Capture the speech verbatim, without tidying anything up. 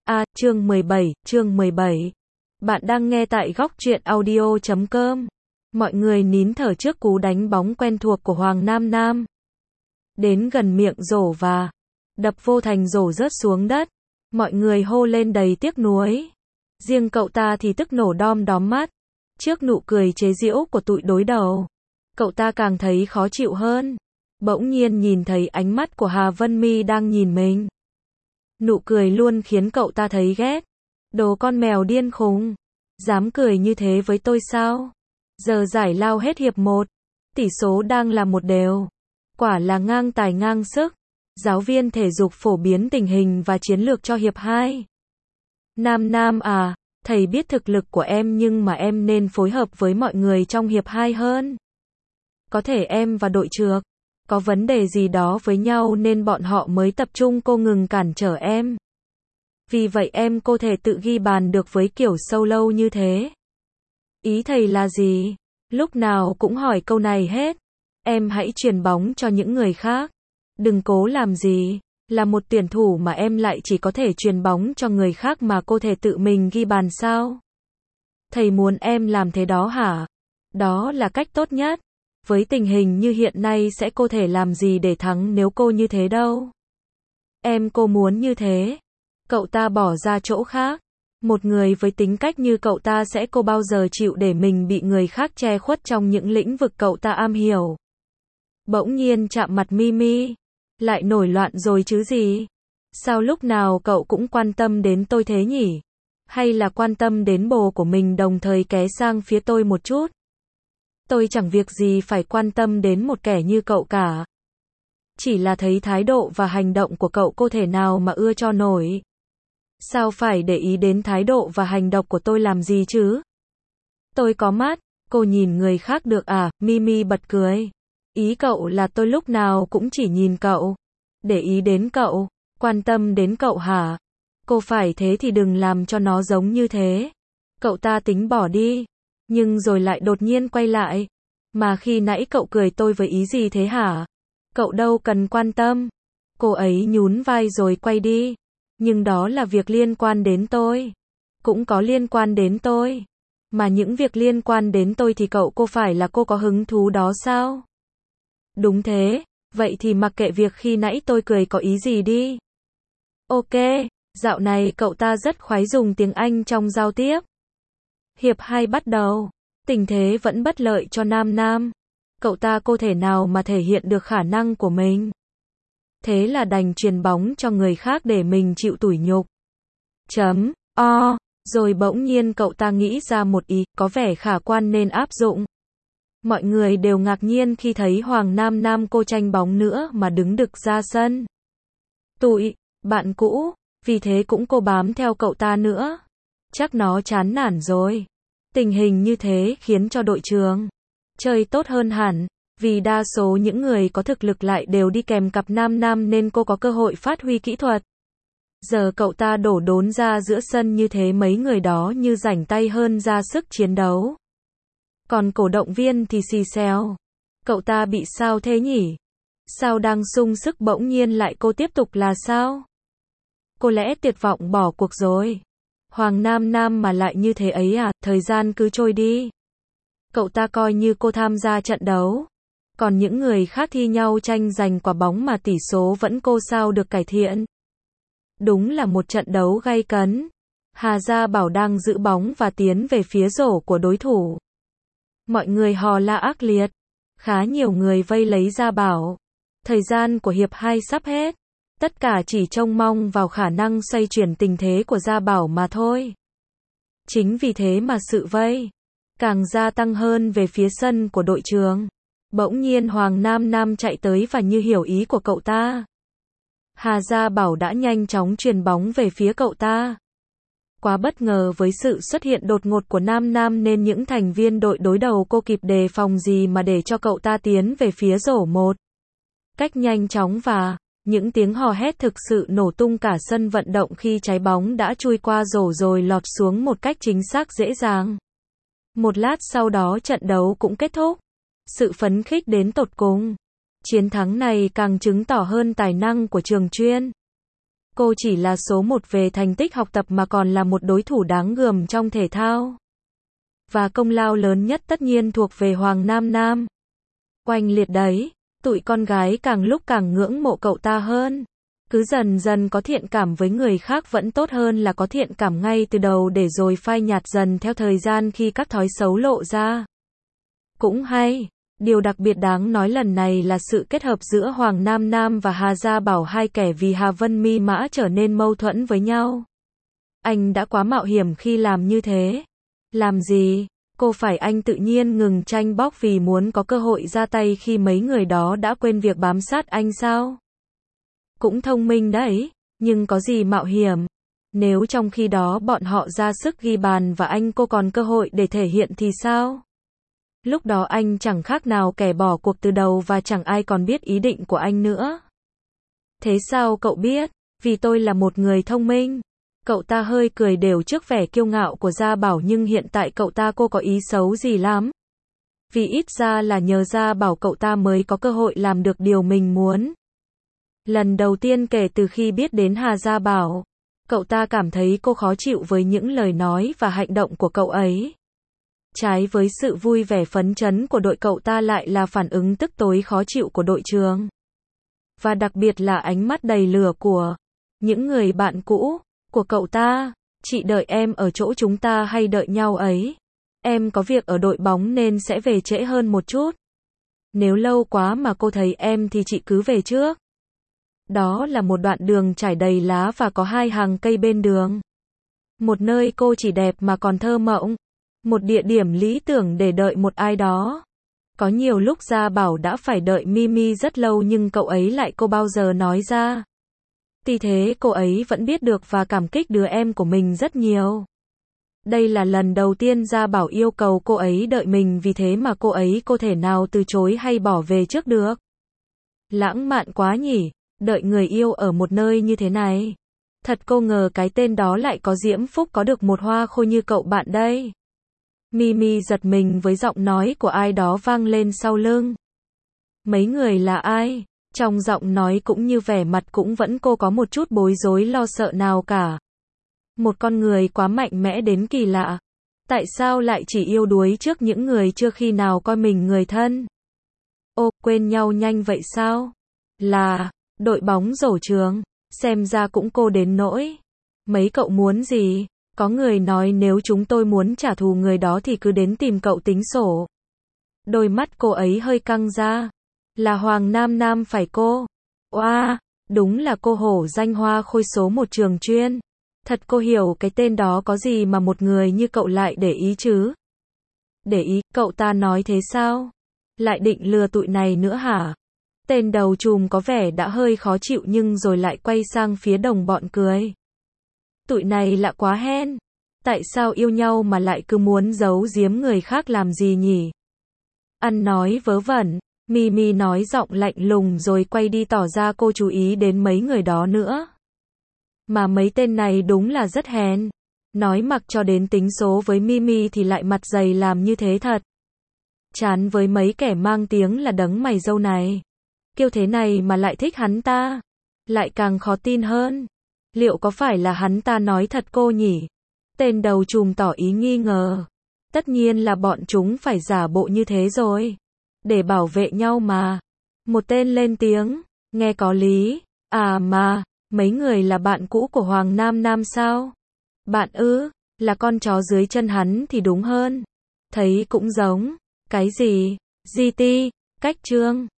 A, chương mười bảy, chương mười bảy. Bạn đang nghe tại góc truyện audio chấm com. Mọi người nín thở trước cú đánh bóng quen thuộc của Hoàng Nam Nam. Đến gần miệng rổ và đập vô thành rổ rớt xuống đất. Mọi người hô lên đầy tiếc nuối. Riêng cậu ta thì tức nổ đom đóm mắt. Trước nụ cười chế giễu của tụi đối đầu, cậu ta càng thấy khó chịu hơn. Bỗng nhiên nhìn thấy ánh mắt của Hà Vân My đang nhìn mình. Nụ cười luôn khiến cậu ta thấy ghét. Đồ con mèo điên khùng. Dám cười như thế với tôi sao? Giờ giải lao hết hiệp một. Tỷ số đang là một đều. Quả là ngang tài ngang sức. Giáo viên thể dục phổ biến tình hình và chiến lược cho hiệp hai. Nam Nam à, thầy biết thực lực của em nhưng mà em nên phối hợp với mọi người trong hiệp hai hơn. Có thể em và đội trược có vấn đề gì đó với nhau nên bọn họ mới tập trung cô ngừng cản trở em. Vì vậy em cô thể tự ghi bàn được với kiểu solo như thế. Ý thầy là gì? Lúc nào cũng hỏi câu này hết. Em hãy chuyền bóng cho những người khác. Đừng cố làm gì. Là một tuyển thủ mà em lại chỉ có thể chuyền bóng cho người khác mà cô thể tự mình ghi bàn sao? Thầy muốn em làm thế đó hả? Đó là cách tốt nhất. Với tình hình như hiện nay sẽ cô thể làm gì để thắng nếu cô như thế đâu. Em cô muốn như thế. Cậu ta bỏ ra chỗ khác. Một người với tính cách như cậu ta sẽ cô bao giờ chịu để mình bị người khác che khuất trong những lĩnh vực cậu ta am hiểu. Bỗng nhiên chạm mặt Mimi. Lại nổi loạn rồi chứ gì? Sao lúc nào cậu cũng quan tâm đến tôi thế nhỉ? Hay là quan tâm đến bồ của mình đồng thời ké sang phía tôi một chút? Tôi chẳng việc gì phải quan tâm đến một kẻ như cậu cả. Chỉ là thấy thái độ và hành động của cậu cô thể nào mà ưa cho nổi. Sao phải để ý đến thái độ và hành động của tôi làm gì chứ? Tôi có mắt, cô nhìn người khác được à? Mimi bật cười. Ý cậu là tôi lúc nào cũng chỉ nhìn cậu, để ý đến cậu, quan tâm đến cậu hả? Cô phải thế thì đừng làm cho nó giống như thế. Cậu ta tính bỏ đi, nhưng rồi lại đột nhiên quay lại. Mà khi nãy cậu cười tôi với ý gì thế hả? Cậu đâu cần quan tâm. Cô ấy nhún vai rồi quay đi. Nhưng đó là việc liên quan đến tôi. Cũng có liên quan đến tôi. Mà những việc liên quan đến tôi thì cậu cô phải là cô có hứng thú đó sao? Đúng thế, vậy thì mặc kệ việc khi nãy tôi cười có ý gì đi. Ok, dạo này cậu ta rất khoái dùng tiếng Anh trong giao tiếp. Hiệp hai bắt đầu, tình thế vẫn bất lợi cho Nam Nam. Cậu ta cô thể nào mà thể hiện được khả năng của mình. Thế là đành chuyền bóng cho người khác để mình chịu tủi nhục. Chấm, o, rồi bỗng nhiên cậu ta nghĩ ra một ý, có vẻ khả quan nên áp dụng. Mọi người đều ngạc nhiên khi thấy Hoàng Nam Nam cô tranh bóng nữa mà đứng đực ra sân. Tụi, bạn cũ, vì thế cũng cô bám theo cậu ta nữa. Chắc nó chán nản rồi. Tình hình như thế khiến cho đội trường chơi tốt hơn hẳn. Vì đa số những người có thực lực lại đều đi kèm cặp Nam Nam nên cô có cơ hội phát huy kỹ thuật. Giờ cậu ta đổ đốn ra giữa sân như thế mấy người đó như rảnh tay hơn ra sức chiến đấu. Còn cổ động viên thì xì xèo. Cậu ta bị sao thế nhỉ? Sao đang sung sức bỗng nhiên lại cô tiếp tục là sao? Cô lẽ tuyệt vọng bỏ cuộc rồi. Hoàng Nam Nam mà lại như thế ấy à? Thời gian cứ trôi đi. Cậu ta coi như cô tham gia trận đấu. Còn những người khác thi nhau tranh giành quả bóng mà tỷ số vẫn cô sao được cải thiện. Đúng là một trận đấu gay cấn. Hà Gia Bảo đang giữ bóng và tiến về phía rổ của đối thủ. Mọi người hò la ác liệt. Khá nhiều người vây lấy Gia Bảo. Thời gian của hiệp hai sắp hết. Tất cả chỉ trông mong vào khả năng xoay chuyển tình thế của Gia Bảo mà thôi. Chính vì thế mà sự vây càng gia tăng hơn về phía sân của đội trường. Bỗng nhiên Hoàng Nam Nam chạy tới và như hiểu ý của cậu ta. Hà Gia Bảo đã nhanh chóng chuyền bóng về phía cậu ta. Quá bất ngờ với sự xuất hiện đột ngột của Nam Nam nên những thành viên đội đối đầu cô kịp đề phòng gì mà để cho cậu ta tiến về phía rổ một cách nhanh chóng và những tiếng hò hét thực sự nổ tung cả sân vận động khi trái bóng đã chui qua rổ rồi lọt xuống một cách chính xác dễ dàng. Một lát sau đó trận đấu cũng kết thúc. Sự phấn khích đến tột cùng. Chiến thắng này càng chứng tỏ hơn tài năng của trường chuyên. Cô chỉ là số một về thành tích học tập mà còn là một đối thủ đáng gờm trong thể thao. Và công lao lớn nhất tất nhiên thuộc về Hoàng Nam Nam. Oanh liệt đấy, tụi con gái càng lúc càng ngưỡng mộ cậu ta hơn. Cứ dần dần có thiện cảm với người khác vẫn tốt hơn là có thiện cảm ngay từ đầu để rồi phai nhạt dần theo thời gian khi các thói xấu lộ ra. Cũng hay, điều đặc biệt đáng nói lần này là sự kết hợp giữa Hoàng Nam Nam và Hà Gia Bảo, hai kẻ vì Hà Vân Mi Mã trở nên mâu thuẫn với nhau. Anh đã quá mạo hiểm khi làm như thế. Làm gì? Cô phải anh tự nhiên ngừng tranh bóc vì muốn có cơ hội ra tay khi mấy người đó đã quên việc bám sát anh sao? Cũng thông minh đấy, nhưng có gì mạo hiểm. Nếu trong khi đó bọn họ ra sức ghi bàn và anh cô còn cơ hội để thể hiện thì sao? Lúc đó anh chẳng khác nào kẻ bỏ cuộc từ đầu và chẳng ai còn biết ý định của anh nữa. Thế sao cậu biết? Vì tôi là một người thông minh. Cậu ta hơi cười đều trước vẻ kiêu ngạo của Gia Bảo, nhưng hiện tại cậu ta cô có ý xấu gì lắm. Vì ít ra là nhờ Gia Bảo cậu ta mới có cơ hội làm được điều mình muốn. Lần đầu tiên kể từ khi biết đến Hà Gia Bảo, cậu ta cảm thấy cô khó chịu với những lời nói và hành động của cậu ấy. Trái với sự vui vẻ phấn chấn của đội, cậu ta lại là phản ứng tức tối khó chịu của đội trường. Và đặc biệt là ánh mắt đầy lửa của những người bạn cũ của cậu ta. Chị đợi em ở chỗ chúng ta hay đợi nhau ấy? Em có việc ở đội bóng nên sẽ về trễ hơn một chút. Nếu lâu quá mà cô thấy em thì chị cứ về trước. Đó là một đoạn đường trải đầy lá và có hai hàng cây bên đường. Một nơi cô chỉ đẹp mà còn thơ mộng. Một địa điểm lý tưởng để đợi một ai đó. Có nhiều lúc Gia Bảo đã phải đợi Mimi rất lâu nhưng cậu ấy lại cô bao giờ nói ra. Tuy thế cô ấy vẫn biết được và cảm kích đứa em của mình rất nhiều. Đây là lần đầu tiên Gia Bảo yêu cầu cô ấy đợi mình, vì thế mà cô ấy cô thể nào từ chối hay bỏ về trước được. Lãng mạn quá nhỉ, đợi người yêu ở một nơi như thế này. Thật cô ngờ cái tên đó lại có diễm phúc có được một hoa khôi như cậu bạn đây. Mimi giật mình với giọng nói của ai đó vang lên sau lưng. Mấy người là ai? Trong giọng nói cũng như vẻ mặt cũng vẫn cô có một chút bối rối lo sợ nào cả. Một con người quá mạnh mẽ đến kỳ lạ. Tại sao lại chỉ yêu đuối trước những người chưa khi nào coi mình người thân? Ô, quên nhau nhanh vậy sao? Là đội bóng rổ trường, xem ra cũng cô đến nỗi. Mấy cậu muốn gì? Có người nói nếu chúng tôi muốn trả thù người đó thì cứ đến tìm cậu tính sổ. Đôi mắt cô ấy hơi căng ra. Là Hoàng Nam Nam phải cô? Oa, đúng là cô hổ danh hoa khôi số một trường chuyên. Thật cô hiểu cái tên đó có gì mà một người như cậu lại để ý chứ? Để ý, cậu ta nói thế sao? Lại định lừa tụi này nữa hả? Tên đầu trùm có vẻ đã hơi khó chịu nhưng rồi lại quay sang phía đồng bọn cười. Tụi này lạ quá hen. Tại sao yêu nhau mà lại cứ muốn giấu giếm người khác làm gì nhỉ? Ăn nói vớ vẩn, Mimi nói giọng lạnh lùng rồi quay đi tỏ ra cô chú ý đến mấy người đó nữa. Mà mấy tên này đúng là rất hèn. Nói mặc cho đến tính số với Mimi thì lại mặt dày làm như thế thật. Chán với mấy kẻ mang tiếng là đấng mày râu này. Kiêu thế này mà lại thích hắn ta. Lại càng khó tin hơn. Liệu có phải là hắn ta nói thật cô nhỉ? Tên đầu trùm tỏ ý nghi ngờ. Tất nhiên là bọn chúng phải giả bộ như thế rồi. Để bảo vệ nhau mà. Một tên lên tiếng. Nghe có lý. À mà, mấy người là bạn cũ của Hoàng Nam Nam sao? Bạn ư? Là con chó dưới chân hắn thì đúng hơn. Thấy cũng giống. Cái gì? giê tê, cách trương.